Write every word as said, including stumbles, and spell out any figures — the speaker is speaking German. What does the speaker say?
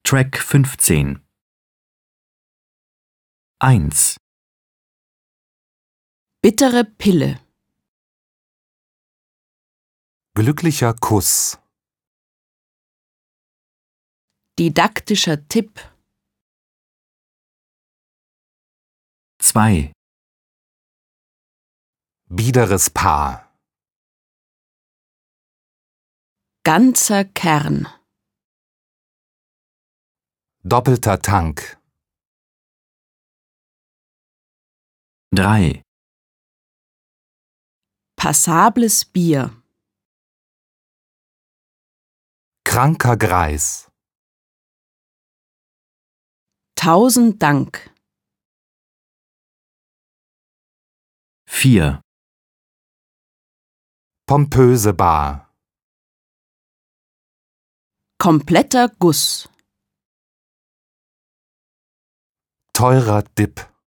Track fünfzehn. eins. Bittere Pille. Glücklicher Kuss. Didaktischer Tipp. zwei. Biederes Paar. Ganzer Kern. Doppelter Tank. drei. Passables Bier. Kranker Greis. Tausend Dank. vier. Pompöse Bar. Kompletter Guss. Teurer Dip.